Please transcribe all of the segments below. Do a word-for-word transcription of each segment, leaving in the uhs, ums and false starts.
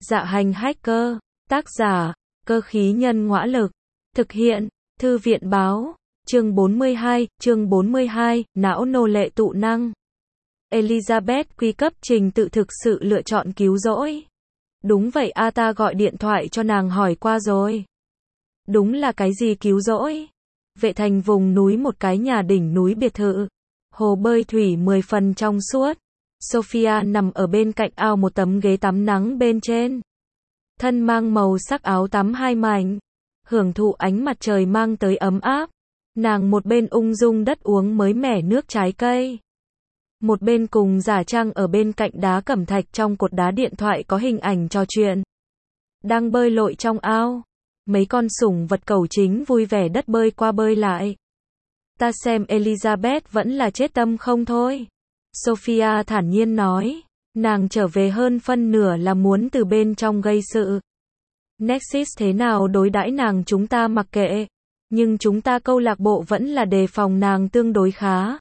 Dạ hành hacker, tác giả, cơ khí nhân ngõa lực, thực hiện, thư viện báo, chương bốn mươi hai, chương bốn mươi hai, não nô lệ tụ năng. Elizabeth quy cấp trình tự thực sự lựa chọn cứu rỗi. Đúng vậy a, ta gọi điện thoại cho nàng hỏi qua rồi. Đúng là cái gì cứu rỗi? Vệ thành vùng núi một cái nhà đỉnh núi biệt thự. Hồ bơi thủy mười phần trong suốt. Sophia nằm ở bên cạnh ao một tấm ghế tắm nắng bên trên. Thân mang màu sắc áo tắm hai mảnh. Hưởng thụ ánh mặt trời mang tới ấm áp. Nàng một bên ung dung đất uống mới mẻ nước trái cây. Một bên cùng giả trang ở bên cạnh đá cẩm thạch trong cột đá điện thoại có hình ảnh trò chuyện. Đang bơi lội trong ao. Mấy con sủng vật cẩu chính vui vẻ đất bơi qua bơi lại. Ta xem Elizabeth vẫn là chết tâm không thôi. Sophia thản nhiên nói. Nàng trở về hơn phân nửa là muốn từ bên trong gây sự. Nexus thế nào đối đãi nàng chúng ta mặc kệ. Nhưng chúng ta câu lạc bộ vẫn là đề phòng nàng tương đối khá.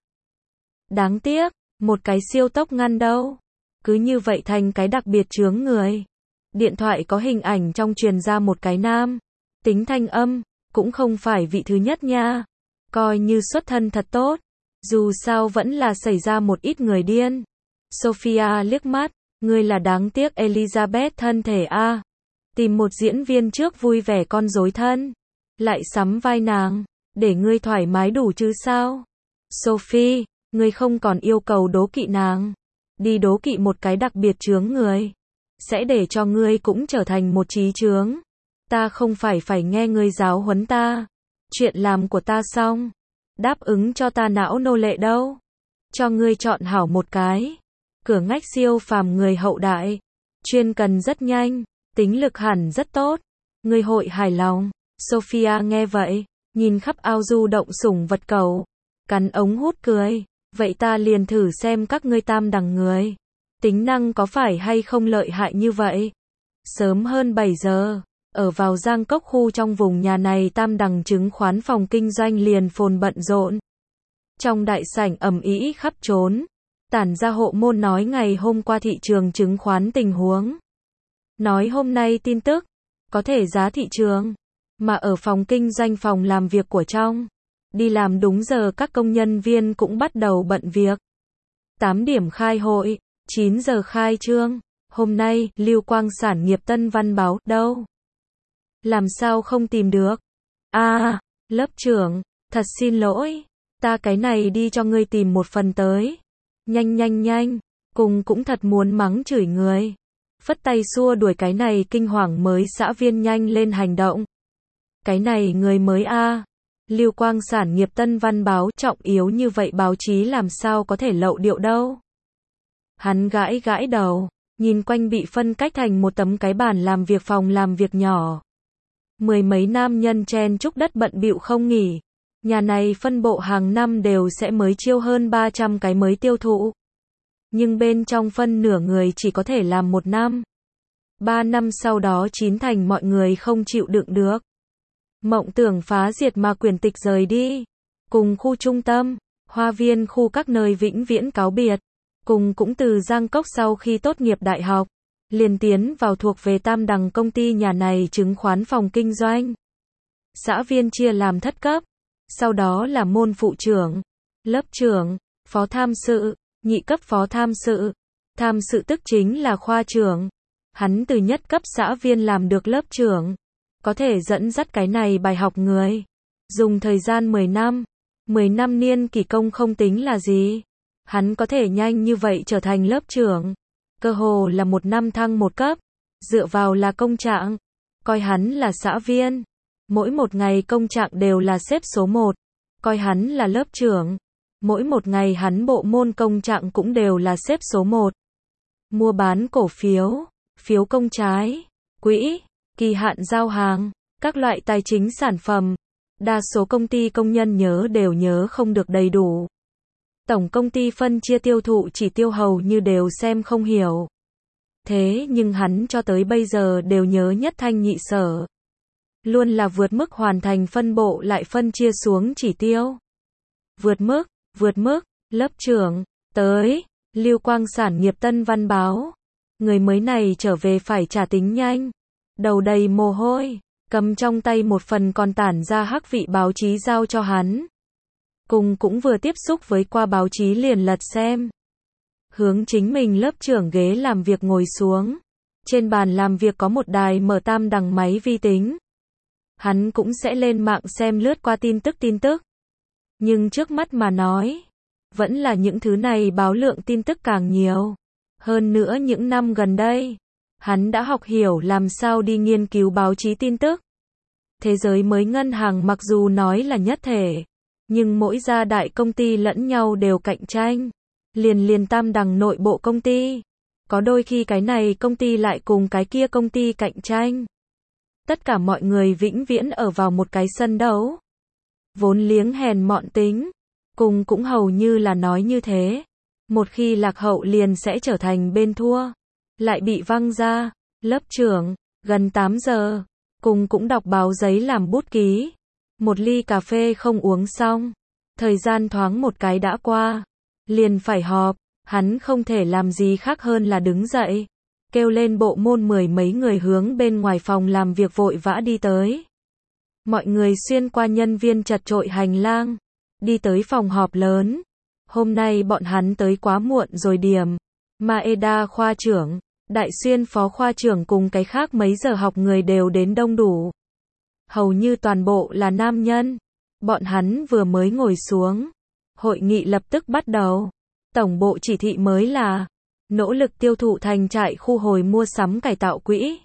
Đáng tiếc, một cái siêu tốc ngăn đâu. Cứ như vậy thành cái đặc biệt chướng người. Điện thoại có hình ảnh trong truyền ra một cái nam. Tính thanh âm, cũng không phải vị thứ nhất nha. Coi như xuất thân thật tốt. Dù sao vẫn là xảy ra một ít người điên. Sophia liếc mắt, ngươi là đáng tiếc Elizabeth thân thể a. Tìm một diễn viên trước vui vẻ con rối thân. Lại sắm vai nàng, để ngươi thoải mái đủ chứ sao. Sophie, ngươi không còn yêu cầu đố kỵ nàng. Đi đố kỵ một cái đặc biệt chướng người. Sẽ để cho ngươi cũng trở thành một trí chướng. Ta không phải phải nghe ngươi giáo huấn ta. Chuyện làm của ta xong. Đáp ứng cho ta não nô lệ đâu. Cho ngươi chọn hảo một cái. Cửa ngách siêu phàm người hậu đại. Chuyên cần rất nhanh. Tính lực hẳn rất tốt. Ngươi hội hài lòng. Sophia nghe vậy. Nhìn khắp ao du động sủng vật cẩu. Cắn ống hút cười. Vậy ta liền thử xem các ngươi tam đẳng người. Tính năng có phải hay không lợi hại như vậy. Sớm hơn bảy giờ. Ở vào Giang Cốc khu trong vùng nhà này tam đẳng chứng khoán phòng kinh doanh liền phồn bận rộn. Trong đại sảnh ầm ĩ khắp trốn. Tản ra hộ môn nói ngày hôm qua thị trường chứng khoán tình huống. Nói hôm nay tin tức. Có thể giá thị trường. Mà ở phòng kinh doanh phòng làm việc của trong. Đi làm đúng giờ các công nhân viên cũng bắt đầu bận việc. tám điểm khai hội. chín giờ khai trương. Hôm nay, Lưu Quang sản nghiệp Tân Văn báo, đâu? Làm sao không tìm được? À, lớp trưởng, thật xin lỗi. Ta cái này đi cho ngươi tìm một phần tới. Nhanh nhanh nhanh, cùng cũng thật muốn mắng chửi người. Phất tay xua đuổi cái này kinh hoàng mới xã viên nhanh lên hành động. Cái này người mới a. À. Lưu Quang sản nghiệp Tân Văn báo trọng yếu như vậy báo chí làm sao có thể lậu điệu đâu. Hắn gãi gãi đầu, nhìn quanh bị phân cách thành một tấm cái bàn làm việc phòng làm việc nhỏ. Mười mấy nam nhân chen chúc đất bận bịu không nghỉ. Nhà này phân bộ hàng năm đều sẽ mới chiêu hơn ba trăm cái mới tiêu thụ. Nhưng bên trong phân nửa người chỉ có thể làm một năm. Ba năm sau đó chín thành mọi người không chịu đựng được. Mộng tưởng phá diệt mà quyền tịch rời đi. Cùng khu trung tâm, hoa viên khu các nơi vĩnh viễn cáo biệt. Cùng cũng từ Giang Cốc sau khi tốt nghiệp đại học. Liền tiến vào thuộc về tam đẳng công ty nhà này chứng khoán phòng kinh doanh. Xã viên chia làm thất cấp. Sau đó là môn phụ trưởng, lớp trưởng, phó tham sự, nhị cấp phó tham sự. Tham sự tức chính là khoa trưởng. Hắn từ nhất cấp xã viên làm được lớp trưởng. Có thể dẫn dắt cái này bài học người. Dùng thời gian mười năm. mười năm niên kỳ công không tính là gì. Hắn có thể nhanh như vậy trở thành lớp trưởng. Cơ hồ là một năm thăng một cấp. Dựa vào là công trạng. Coi hắn là xã viên. Mỗi một ngày công trạng đều là xếp số một. Coi hắn là lớp trưởng. Mỗi một ngày hắn bộ môn công trạng cũng đều là xếp số một. Mua bán cổ phiếu, phiếu công trái, quỹ, kỳ hạn giao hàng, các loại tài chính sản phẩm. Đa số công ty công nhân nhớ đều nhớ không được đầy đủ. Tổng công ty phân chia tiêu thụ chỉ tiêu hầu như đều xem không hiểu. Thế nhưng hắn cho tới bây giờ đều nhớ nhất thanh nhị sở. Luôn là vượt mức hoàn thành phân bộ lại phân chia xuống chỉ tiêu. Vượt mức, vượt mức, lớp trưởng, tới, Lưu Quang sản nghiệp Tân Văn báo. Người mới này trở về phải trả tính nhanh. Đầu đầy mồ hôi, cầm trong tay một phần còn tản ra hắc vị báo chí giao cho hắn. Cùng cũng vừa tiếp xúc với qua báo chí liền lật xem. Hướng chính mình lớp trưởng ghế làm việc ngồi xuống. Trên bàn làm việc có một đài mở tam đằng máy vi tính. Hắn cũng sẽ lên mạng xem lướt qua tin tức tin tức. Nhưng trước mắt mà nói, vẫn là những thứ này báo lượng tin tức càng nhiều. Hơn nữa những năm gần đây, hắn đã học hiểu làm sao đi nghiên cứu báo chí tin tức. Thế giới mới ngân hàng mặc dù nói là nhất thể, nhưng mỗi gia đại công ty lẫn nhau đều cạnh tranh. Liền liền tam đằng nội bộ công ty. Có đôi khi cái này công ty lại cùng cái kia công ty cạnh tranh. Tất cả mọi người vĩnh viễn ở vào một cái sân đấu. Vốn liếng hèn mọn tính. Cùng cũng hầu như là nói như thế. Một khi lạc hậu liền sẽ trở thành bên thua. Lại bị văng ra. Lớp trưởng, gần tám giờ. Cùng cũng đọc báo giấy làm bút ký. Một ly cà phê không uống xong. Thời gian thoáng một cái đã qua. Liền phải họp. Hắn không thể làm gì khác hơn là đứng dậy. Kêu lên bộ môn mười mấy người hướng bên ngoài phòng làm việc vội vã đi tới. Mọi người xuyên qua nhân viên chật chội hành lang. Đi tới phòng họp lớn. Hôm nay bọn hắn tới quá muộn rồi điểm. Maeda khoa trưởng, Đại Xuyên phó khoa trưởng cùng cái khác mấy giờ học người đều đến đông đủ. Hầu như toàn bộ là nam nhân. Bọn hắn vừa mới ngồi xuống. Hội nghị lập tức bắt đầu. Tổng bộ chỉ thị mới là nỗ lực tiêu thụ thành trại khu hồi mua sắm cải tạo quỹ.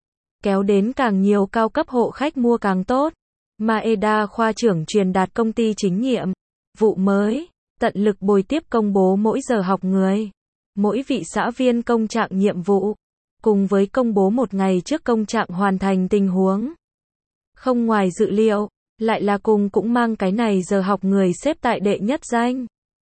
Kéo đến càng nhiều cao cấp hộ khách mua càng tốt. Maeda khoa trưởng truyền đạt công ty chính nhiệm. Vụ mới, tận lực bồi tiếp công bố mỗi giờ học người. Mỗi vị xã viên công trạng nhiệm vụ. Cùng với công bố một ngày trước công trạng hoàn thành tình huống. Không ngoài dự liệu, lại là cùng cũng mang cái này giờ học người xếp tại đệ nhất danh.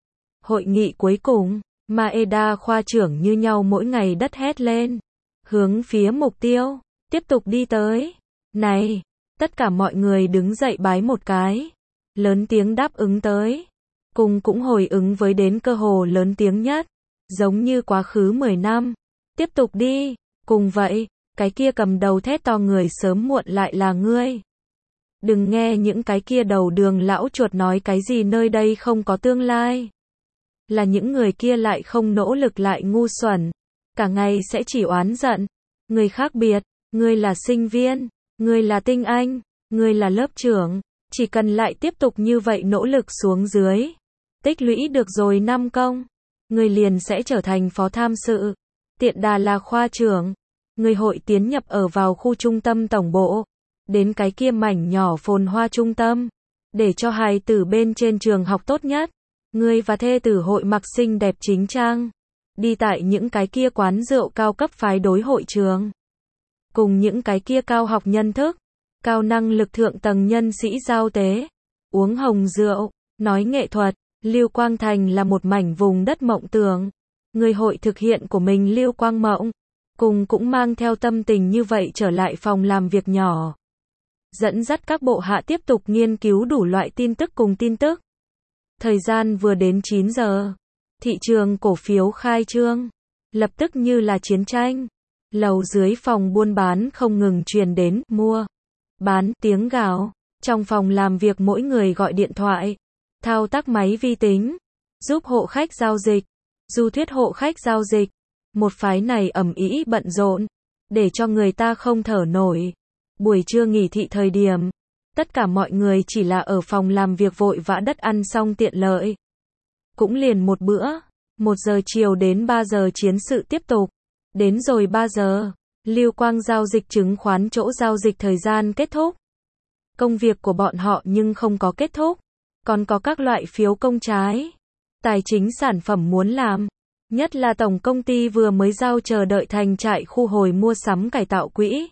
Hội nghị cuối cùng, Maeda khoa trưởng như nhau mỗi ngày đất hét lên. Hướng phía mục tiêu, tiếp tục đi tới. Này, tất cả mọi người đứng dậy bái một cái. Lớn tiếng đáp ứng tới. Cùng cũng hồi ứng với đến cơ hồ lớn tiếng nhất. Giống như quá khứ mười năm. Tiếp tục đi. Cùng vậy, cái kia cầm đầu thét to người sớm muộn lại là ngươi. Đừng nghe những cái kia đầu đường lão chuột nói cái gì nơi đây không có tương lai. Là những người kia lại không nỗ lực lại ngu xuẩn. Cả ngày sẽ chỉ oán giận. Người khác biệt, ngươi là sinh viên, ngươi là tinh anh, ngươi là lớp trưởng. Chỉ cần lại tiếp tục như vậy nỗ lực xuống dưới. Tích lũy được rồi năm công. Ngươi liền sẽ trở thành phó tham sự. Tiện đà là khoa trưởng. Ngươi hội tiến nhập ở vào khu trung tâm tổng bộ. Đến cái kia mảnh nhỏ phồn hoa trung tâm. Để cho hài tử bên trên trường học tốt nhất. Ngươi và thê tử hội mặc xinh đẹp chính trang. Đi tại những cái kia quán rượu cao cấp phái đối hội trường. Cùng những cái kia cao học nhân thức. Cao năng lực thượng tầng nhân sĩ giao tế. Uống hồng rượu. Nói nghệ thuật. Lưu Quang Thành là một mảnh vùng đất mộng tưởng. Người hội thực hiện của mình Lưu Quang Mộng. Cùng cũng mang theo tâm tình như vậy trở lại phòng làm việc nhỏ. Dẫn dắt các bộ hạ tiếp tục nghiên cứu đủ loại tin tức cùng tin tức. Thời gian vừa đến chín giờ. Thị trường cổ phiếu khai trương. Lập tức như là chiến tranh. Lầu dưới phòng buôn bán không ngừng truyền đến mua, bán tiếng gào. Trong phòng làm việc mỗi người gọi điện thoại. Thao tác máy vi tính. Giúp hộ khách giao dịch. Du thuyết hộ khách giao dịch. Một phái này ầm ĩ bận rộn. Để cho người ta không thở nổi. Buổi trưa nghỉ thị thời điểm. Tất cả mọi người chỉ là ở phòng làm việc vội vã đất ăn xong tiện lợi. Cũng liền một bữa. Một giờ chiều đến ba giờ chiến sự tiếp tục. Đến rồi ba giờ. Lưu Quang giao dịch chứng khoán chỗ giao dịch thời gian kết thúc. Công việc của bọn họ nhưng không có kết thúc. Còn có các loại phiếu công trái. Tài chính sản phẩm muốn làm. Nhất là tổng công ty vừa mới giao chờ đợi thành trại khu hồi mua sắm cải tạo quỹ.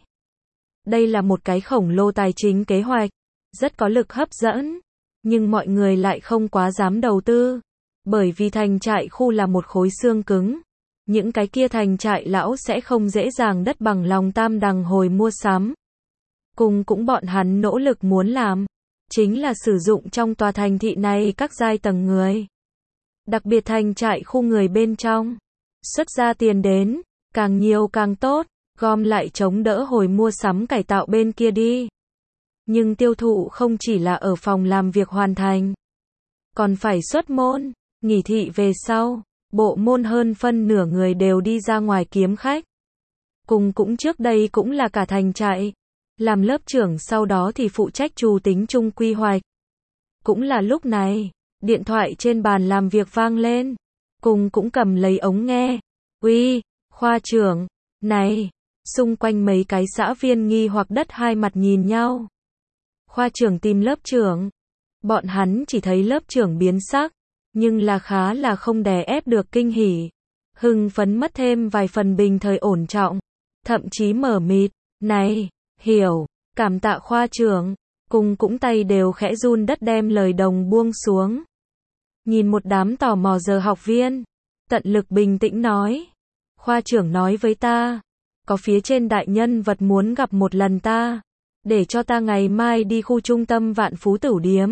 Đây là một cái khổng lồ tài chính kế hoạch. Rất có lực hấp dẫn. Nhưng mọi người lại không quá dám đầu tư. Bởi vì thành trại khu là một khối xương cứng. Những cái kia thành trại lão sẽ không dễ dàng đất bằng lòng tam đằng hồi mua sắm. Cùng cũng bọn hắn nỗ lực muốn làm. Chính là sử dụng trong tòa thành thị này các giai tầng người. Đặc biệt thành trại khu người bên trong. Xuất ra tiền đến. Càng nhiều càng tốt, gom lại chống đỡ hồi mua sắm cải tạo bên kia đi. Nhưng tiêu thụ không chỉ là ở phòng làm việc hoàn thành, còn phải xuất môn, nghỉ thị về sau, bộ môn hơn phân nửa người đều đi ra ngoài kiếm khách. Cùng cũng trước đây cũng là cả thành chạy, làm lớp trưởng sau đó thì phụ trách trù tính chung quy hoạch. Cũng là lúc này, điện thoại trên bàn làm việc vang lên, cùng cũng cầm lấy ống nghe. Uy, khoa trưởng, này, xung quanh mấy cái xã viên nghi hoặc đất hai mặt nhìn nhau. Khoa trưởng tìm lớp trưởng, bọn hắn chỉ thấy lớp trưởng biến sắc, nhưng là khá là không đè ép được kinh hỉ. Hưng phấn mất thêm vài phần bình thời ổn trọng, thậm chí mở mịt, này, hiểu, cảm tạ khoa trưởng, cùng cũng tay đều khẽ run đất đem lời đồng buông xuống. Nhìn một đám tò mò giờ học viên, tận lực bình tĩnh nói, khoa trưởng nói với ta, có phía trên đại nhân vật muốn gặp một lần ta, để cho ta ngày mai đi khu trung tâm Vạn Phú Tửu Điếm.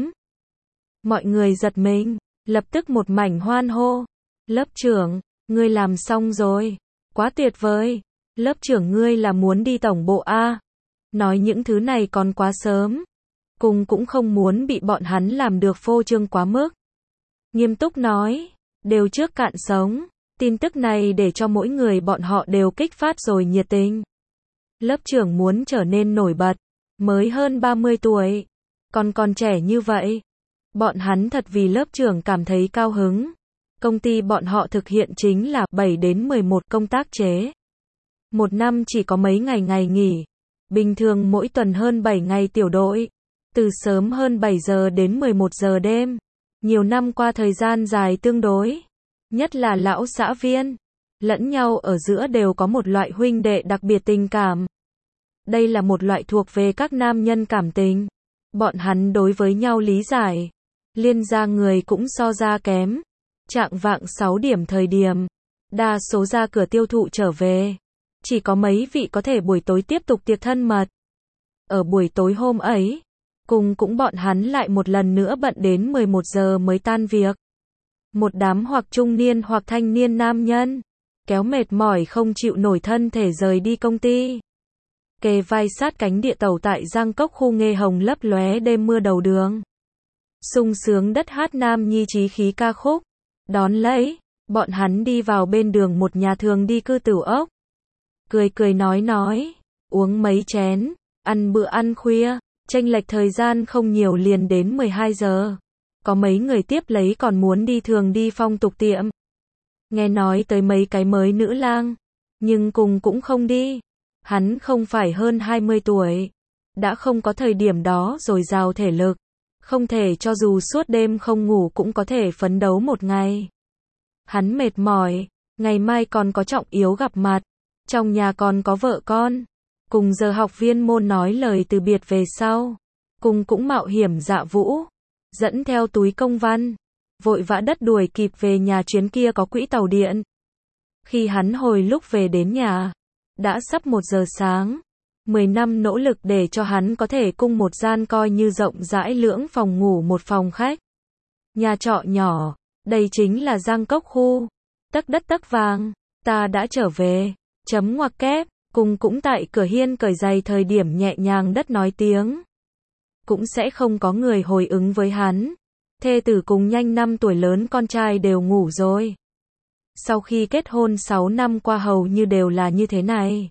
Mọi người giật mình, lập tức một mảnh hoan hô. Lớp trưởng, ngươi làm xong rồi, quá tuyệt vời. Lớp trưởng ngươi là muốn đi tổng bộ a? Nói những thứ này còn quá sớm. Cùng cũng không muốn bị bọn hắn làm được phô trương quá mức. Nghiêm túc nói, đều trước cạn sống, tin tức này để cho mỗi người bọn họ đều kích phát rồi nhiệt tình. Lớp trưởng muốn trở nên nổi bật, mới hơn ba mươi tuổi, còn còn trẻ như vậy. Bọn hắn thật vì lớp trưởng cảm thấy cao hứng. Công ty bọn họ thực hiện chính là bảy đến mười một công tác chế. Một năm chỉ có mấy ngày ngày nghỉ. Bình thường mỗi tuần hơn bảy ngày tiểu đội. Từ sớm hơn bảy giờ đến mười một giờ đêm. Nhiều năm qua thời gian dài tương đối. Nhất là lão xã viên. Lẫn nhau ở giữa đều có một loại huynh đệ đặc biệt tình cảm. Đây là một loại thuộc về các nam nhân cảm tình. Bọn hắn đối với nhau lý giải. Liên gia người cũng so ra kém. Chạng vạng sáu điểm thời điểm. Đa số ra cửa tiêu thụ trở về. Chỉ có mấy vị có thể buổi tối tiếp tục tiệc thân mật. Ở buổi tối hôm ấy, cùng cũng bọn hắn lại một lần nữa bận đến mười một giờ mới tan việc. Một đám hoặc trung niên hoặc thanh niên nam nhân, kéo mệt mỏi không chịu nổi thân thể rời đi công ty. Kề vai sát cánh địa tàu tại Giang Cốc khu Nghê Hồng lấp lóe đêm mưa đầu đường. Sung sướng đất hát nam nhi chí khí ca khúc. Đón lấy, bọn hắn đi vào bên đường một nhà thường đi cư tửu ốc. Cười cười nói nói, uống mấy chén, ăn bữa ăn khuya, chênh lệch thời gian không nhiều liền đến mười hai giờ. Có mấy người tiếp lấy còn muốn đi thường đi phong tục tiệm. Nghe nói tới mấy cái mới nữ lang, nhưng cùng cũng không đi. Hắn không phải hơn hai mươi tuổi, đã không có thời điểm đó rồi giàu thể lực. Không thể cho dù suốt đêm không ngủ cũng có thể phấn đấu một ngày. Hắn mệt mỏi, ngày mai còn có trọng yếu gặp mặt, trong nhà còn có vợ con. Cùng giờ học viên môn nói lời từ biệt về sau. Cùng cũng mạo hiểm dạ vũ, dẫn theo túi công văn, vội vã đất đuổi kịp về nhà chuyến kia có quỹ tàu điện. Khi hắn hồi lúc về đến nhà, đã sắp một giờ sáng. Mười năm nỗ lực để cho hắn có thể cung một gian coi như rộng rãi lưỡng phòng ngủ một phòng khách. Nhà trọ nhỏ, đây chính là Giang Cốc khu. Tấc đất tấc vàng, ta đã trở về. Chấm ngoặc kép, cùng cũng tại cửa hiên cởi giày thời điểm nhẹ nhàng đất nói tiếng. Cũng sẽ không có người hồi ứng với hắn. Thê tử cùng nhanh năm tuổi lớn con trai đều ngủ rồi. Sau khi kết hôn sáu năm qua hầu như đều là như thế này.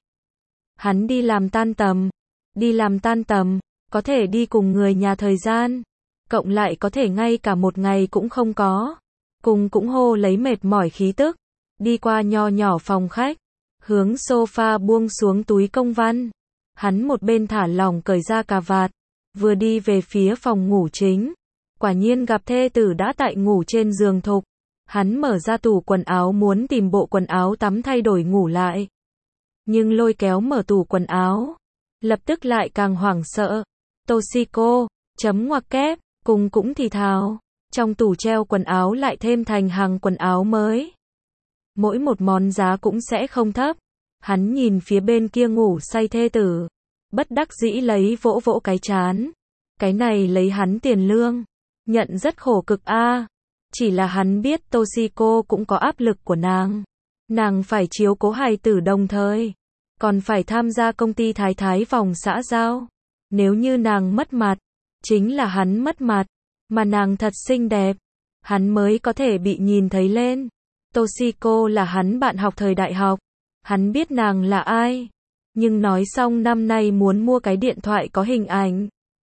Hắn đi làm tan tầm, đi làm tan tầm, có thể đi cùng người nhà thời gian, cộng lại có thể ngay cả một ngày cũng không có. Cùng cũng hô lấy mệt mỏi khí tức, đi qua nho nhỏ phòng khách, hướng sofa buông xuống túi công văn. Hắn một bên thả lỏng cởi ra cà vạt, vừa đi về phía phòng ngủ chính. Quả nhiên gặp thê tử đã tại ngủ trên giường thục. Hắn mở ra tủ quần áo muốn tìm bộ quần áo tắm thay đổi ngủ lại. Nhưng lôi kéo mở tủ quần áo, lập tức lại càng hoảng sợ. Toshiko, chấm ngoặc kép, cùng cũng thì thào, trong tủ treo quần áo lại thêm thành hàng quần áo mới. Mỗi một món giá cũng sẽ không thấp. Hắn nhìn phía bên kia ngủ say thê tử, bất đắc dĩ lấy vỗ vỗ cái chán. Cái này lấy hắn tiền lương, nhận rất khổ cực a. Chỉ là hắn biết Toshiko cũng có áp lực của nàng. Nàng phải chiếu cố hài tử đồng thời, còn phải tham gia công ty thái thái vòng xã giao. Nếu như nàng mất mặt, chính là hắn mất mặt, mà nàng thật xinh đẹp, hắn mới có thể bị nhìn thấy lên. Toshiko là hắn bạn học thời đại học, hắn biết nàng là ai, nhưng nói xong năm nay muốn mua cái điện thoại có hình ảnh.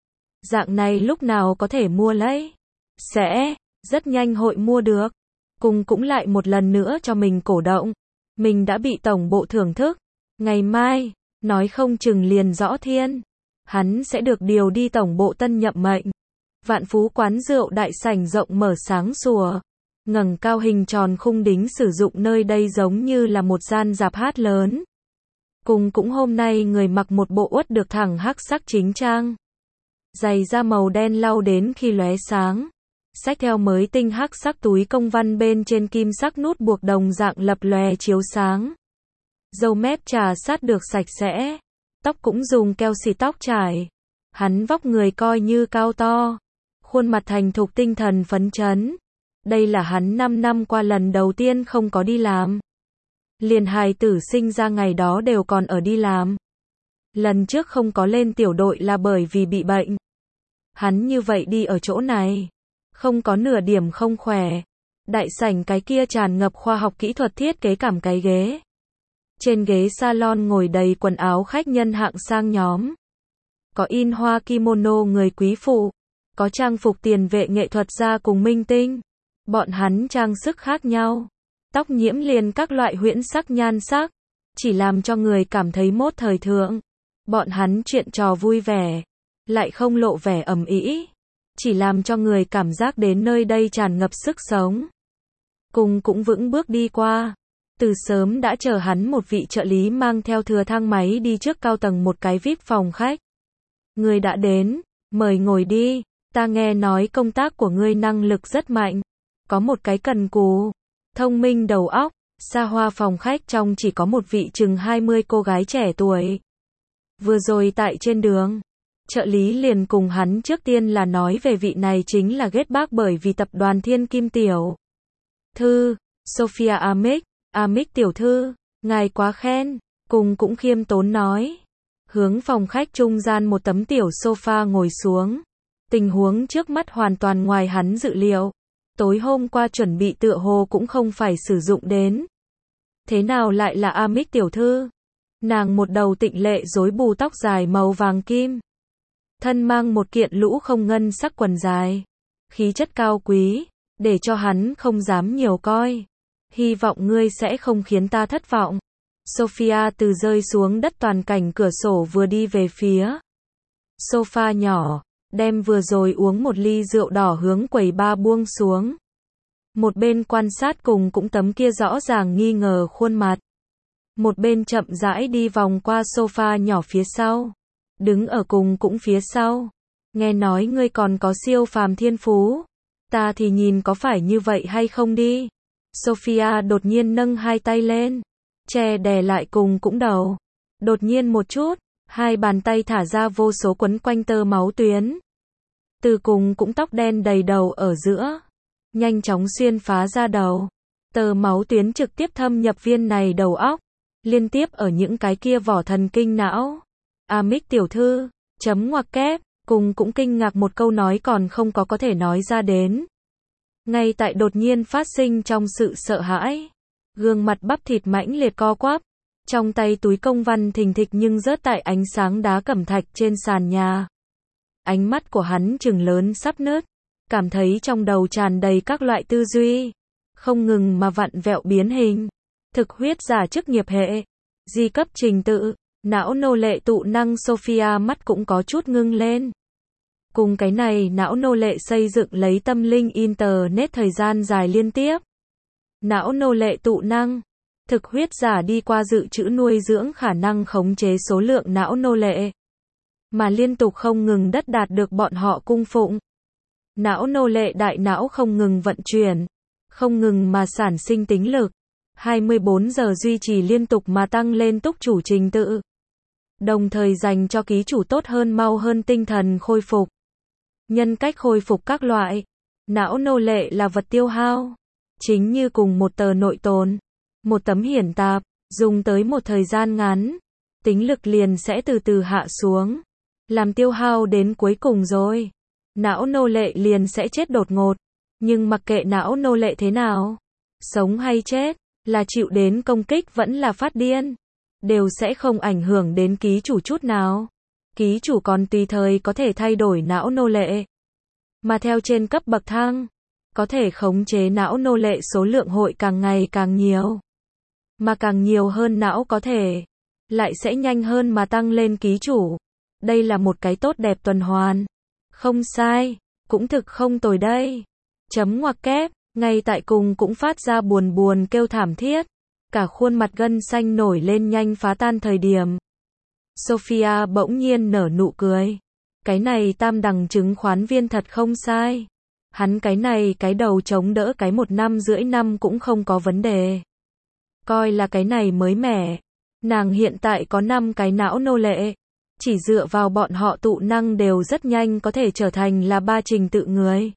Dạng này lúc nào có thể mua lấy? Sẽ, rất nhanh hội mua được. Cùng cũng lại một lần nữa cho mình cổ động. Mình đã bị tổng bộ thưởng thức. Ngày mai, nói không chừng liền rõ thiên. Hắn sẽ được điều đi tổng bộ tân nhậm mệnh. Vạn Phú quán rượu đại sảnh rộng mở sáng sủa. Ngẩng cao hình tròn khung đính sử dụng nơi đây giống như là một gian rạp hát lớn. Cùng cũng hôm nay người mặc một bộ uất được thẳng hắc sắc chính trang. Giày da màu đen lau đến khi lóe sáng. Xách theo mới tinh hắc sắc túi công văn bên trên kim sắc nút buộc đồng dạng lập lòe chiếu sáng. Râu mép trà sát được sạch sẽ. Tóc cũng dùng keo xì tóc trải. Hắn vóc người coi như cao to. Khuôn mặt thành thục tinh thần phấn chấn. Đây là hắn năm năm qua lần đầu tiên không có đi làm. Liền hài tử sinh ra ngày đó đều còn ở đi làm. Lần trước không có lên tiểu đội là bởi vì bị bệnh. Hắn như vậy đi ở chỗ này, không có nửa điểm không khỏe. Đại sảnh cái kia tràn ngập khoa học kỹ thuật thiết kế cảm cái ghế. Trên ghế salon ngồi đầy quần áo khách nhân hạng sang nhóm. Có in hoa kimono người quý phụ, có trang phục tiền vệ nghệ thuật gia cùng minh tinh. Bọn hắn trang sức khác nhau, tóc nhiễm liền các loại huyễn sắc nhan sắc, chỉ làm cho người cảm thấy mốt thời thượng. Bọn hắn chuyện trò vui vẻ, lại không lộ vẻ ầm ĩ, chỉ làm cho người cảm giác đến nơi đây tràn ngập sức sống. Cùng cũng vững bước đi qua. Từ sớm đã chờ hắn một vị trợ lý mang theo thừa thang máy đi trước cao tầng một cái vi ai pi phòng khách. Người đã đến, mời ngồi đi, ta nghe nói công tác của ngươi năng lực rất mạnh. Có một cái cần cù, thông minh đầu óc, xa hoa phòng khách trong chỉ có một vị chừng hai mươi cô gái trẻ tuổi. Vừa rồi tại trên đường, trợ lý liền cùng hắn trước tiên là nói về vị này chính là ghét bác bởi vì tập đoàn Thiên Kim Tiểu Thư, Sophia Amick, Amick tiểu thư, ngài quá khen, cùng cũng khiêm tốn nói. Hướng phòng khách trung gian một tấm tiểu sofa ngồi xuống. Tình huống trước mắt hoàn toàn ngoài hắn dự liệu. Tối hôm qua chuẩn bị tựa hồ cũng không phải sử dụng đến. Thế nào lại là Amick tiểu thư? Nàng một đầu tịnh lệ rối bù tóc dài màu vàng kim. Thân mang một kiện lũ không ngân sắc quần dài. Khí chất cao quý, để cho hắn không dám nhiều coi. Hy vọng ngươi sẽ không khiến ta thất vọng. Sophia từ rơi xuống đất toàn cảnh cửa sổ vừa đi về phía sofa nhỏ, đem vừa rồi uống một ly rượu đỏ hướng quầy ba buông xuống. Một bên quan sát cùng cũng tấm kia rõ ràng nghi ngờ khuôn mặt. Một bên chậm rãi đi vòng qua sofa nhỏ phía sau. Đứng ở cùng cũng phía sau. Nghe nói ngươi còn có siêu phàm thiên phú. Ta thì nhìn có phải như vậy hay không đi. Sophia đột nhiên nâng hai tay lên. Che đè lại cùng cũng đầu. Đột nhiên một chút. Hai bàn tay thả ra vô số quấn quanh tơ máu tuyến. Từ cùng cũng tóc đen đầy đầu ở giữa. Nhanh chóng xuyên phá ra đầu. Tơ máu tuyến trực tiếp thâm nhập viên này đầu óc. Liên tiếp ở những cái kia vỏ thần kinh não. Amick tiểu thư, chấm ngoặc kép, cùng cũng kinh ngạc một câu nói còn không có có thể nói ra đến. Ngay tại đột nhiên phát sinh trong sự sợ hãi. Gương mặt bắp thịt mãnh liệt co quắp. Trong tay túi công văn thình thịch nhưng rớt tại ánh sáng đá cẩm thạch trên sàn nhà. Ánh mắt của hắn trừng lớn sắp nứt. Cảm thấy trong đầu tràn đầy các loại tư duy. Không ngừng mà vặn vẹo biến hình. Thực huyết giả chức nghiệp hệ. Di cấp trình tự. Não nô lệ tụ năng Sophia mắt cũng có chút ngưng lên. Cùng cái này não nô lệ xây dựng lấy tâm linh internet thời gian dài liên tiếp. Não nô lệ tụ năng. Thực huyết giả đi qua dự trữ nuôi dưỡng khả năng khống chế số lượng não nô lệ. Mà liên tục không ngừng đất đạt được bọn họ cung phụng. Não nô lệ đại não không ngừng vận chuyển. Không ngừng mà sản sinh tính lực. hai mươi bốn giờ duy trì liên tục mà tăng lên túc chủ trình tự. Đồng thời dành cho ký chủ tốt hơn mau hơn tinh thần khôi phục. Nhân cách khôi phục các loại. Não nô lệ là vật tiêu hao. Chính như cùng một tờ nội tồn. Một tấm hiển tạp, dùng tới một thời gian ngắn, tính lực liền sẽ từ từ hạ xuống, làm tiêu hao đến cuối cùng rồi. Não nô lệ liền sẽ chết đột ngột, nhưng mặc kệ não nô lệ thế nào, sống hay chết, là chịu đến công kích vẫn là phát điên, đều sẽ không ảnh hưởng đến ký chủ chút nào. Ký chủ còn tùy thời có thể thay đổi não nô lệ. Mà theo trên cấp bậc thang, có thể khống chế não nô lệ số lượng hội càng ngày càng nhiều. Mà càng nhiều hơn não có thể, lại sẽ nhanh hơn mà tăng lên ký chủ. Đây là một cái tốt đẹp tuần hoàn. Không sai, cũng thực không tồi đây. Chấm ngoặc kép, ngay tại cùng cũng phát ra buồn buồn kêu thảm thiết. Cả khuôn mặt gân xanh nổi lên nhanh phá tan thời điểm. Sophia bỗng nhiên nở nụ cười. Cái này tam đẳng chứng khoán viên thật không sai. Hắn cái này cái đầu chống đỡ cái một năm rưỡi năm cũng không có vấn đề. Coi là cái này mới mẻ. Nàng hiện tại có năm cái não nô lệ. Chỉ dựa vào bọn họ tụ năng đều rất nhanh có thể trở thành là ba trình tự người.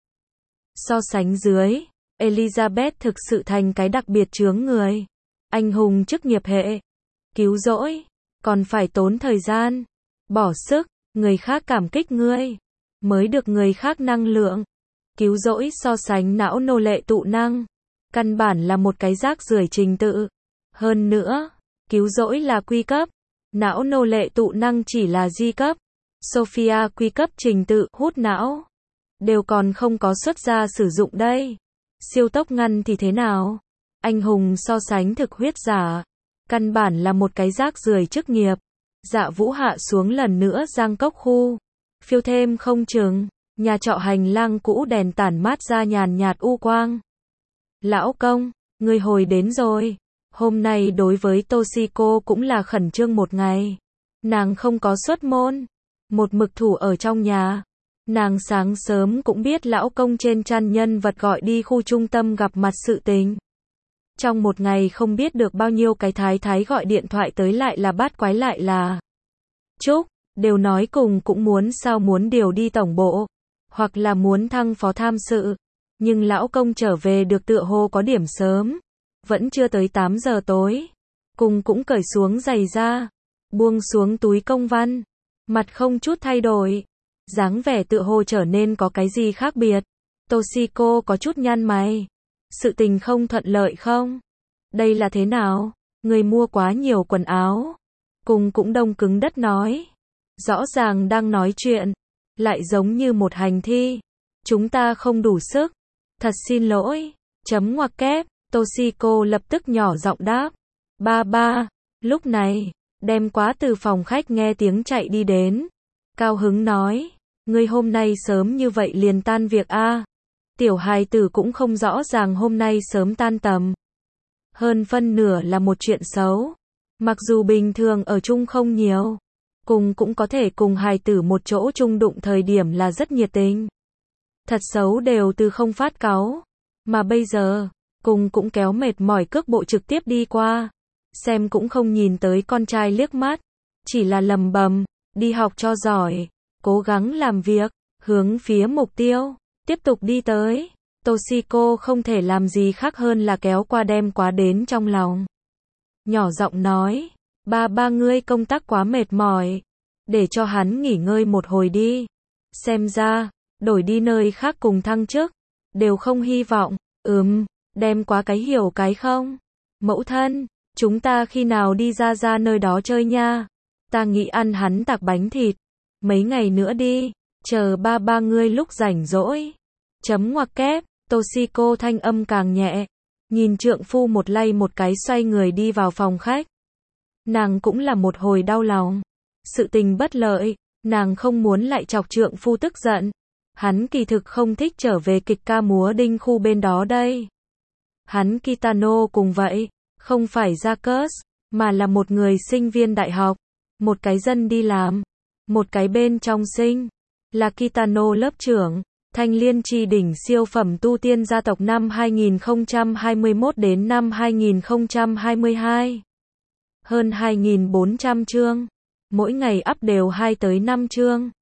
So sánh dưới, Elizabeth thực sự thành cái đặc biệt chướng người. Anh hùng chức nghiệp hệ. Cứu rỗi. Còn phải tốn thời gian. Bỏ sức. Người khác cảm kích ngươi. Mới được người khác năng lượng. Cứu rỗi so sánh não nô lệ tụ năng. Căn bản là một cái rác rưởi trình tự. Hơn nữa, cứu rỗi là quy cấp. Não nô lệ tụ năng chỉ là di cấp. Sophia quy cấp trình tự hút não. Đều còn không có xuất ra sử dụng đây. Siêu tốc ngăn thì thế nào? Anh hùng so sánh thực huyết giả. Căn bản là một cái rác rưởi chức nghiệp. Dạ Vũ hạ xuống lần nữa Giang Cốc khu. Phiêu thêm không chừng. Nhà trọ hành lang cũ đèn tản mát ra nhàn nhạt u quang. Lão công, ngươi hồi đến rồi. Hôm nay đối với Toshiko cũng là khẩn trương một ngày. Nàng không có xuất môn. Một mực thủ ở trong nhà. Nàng sáng sớm cũng biết lão công trên chăn nhân vật gọi đi khu trung tâm gặp mặt sự tình. Trong một ngày không biết được bao nhiêu cái thái thái gọi điện thoại tới lại là bát quái lại là Trúc, đều nói cùng cũng muốn sao muốn điều đi tổng bộ. Hoặc là muốn thăng phó tham sự. Nhưng lão công trở về được tựa hồ có điểm sớm. Vẫn chưa tới tám giờ tối. Cùng cũng cởi xuống giày ra. Buông xuống túi công văn. Mặt không chút thay đổi. Dáng vẻ tựa hồ trở nên có cái gì khác biệt. Toshiko có chút nhăn mày. Sự tình không thuận lợi không? Đây là thế nào? Người mua quá nhiều quần áo. Cùng cũng đông cứng đất nói. Rõ ràng đang nói chuyện. Lại giống như một hành thi. Chúng ta không đủ sức. Thật xin lỗi. Chấm ngoặc kép. Toshiko lập tức nhỏ giọng đáp. Ba ba. Lúc này, đem quá từ phòng khách nghe tiếng chạy đi đến. Cao hứng nói. Ngươi hôm nay sớm như vậy liền tan việc a? À? Tiểu hài tử cũng không rõ ràng hôm nay sớm tan tầm. Hơn phân nửa là một chuyện xấu. Mặc dù bình thường ở chung không nhiều. Cùng cũng có thể cùng hài tử một chỗ chung đụng thời điểm là rất nhiệt tình. Thật xấu đều từ không phát cáu. Mà bây giờ, cùng cũng kéo mệt mỏi cước bộ trực tiếp đi qua. Xem cũng không nhìn tới con trai liếc mắt. Chỉ là lầm bầm, đi học cho giỏi. Cố gắng làm việc, hướng phía mục tiêu. Tiếp tục đi tới. Toshiko không thể làm gì khác hơn là kéo qua đem quá đến trong lòng. Nhỏ giọng nói. Ba ba ngươi công tác quá mệt mỏi. Để cho hắn nghỉ ngơi một hồi đi. Xem ra, đổi đi nơi khác cùng thăng chức. Đều không hy vọng. Ừm, đem quá cái hiểu cái không. Mẫu thân, chúng ta khi nào đi ra ra nơi đó chơi nha. Ta nghĩ ăn hắn tạc bánh thịt. Mấy ngày nữa đi. Chờ ba ba ngươi lúc rảnh rỗi. Chấm ngoặc kép. Toshiko thanh âm càng nhẹ. Nhìn trượng phu một lay một cái xoay người đi vào phòng khách. Nàng cũng là một hồi đau lòng. Sự tình bất lợi. Nàng không muốn lại chọc trượng phu tức giận. Hắn kỳ thực không thích trở về kịch ca múa đinh khu bên đó đây. Hắn Kitano cùng vậy. Không phải Jacques. Mà là một người sinh viên đại học. Một cái dân đi làm. Một cái bên trong sinh. Là Kitano lớp trưởng. Thanh liên tri đỉnh siêu phẩm tu tiên gia tộc năm hai nghìn không trăm hai mươi mốt đến năm hai nghìn không trăm hai mươi hai. Hơn hai nghìn bốn trăm chương. Mỗi ngày up đều hai tới năm chương.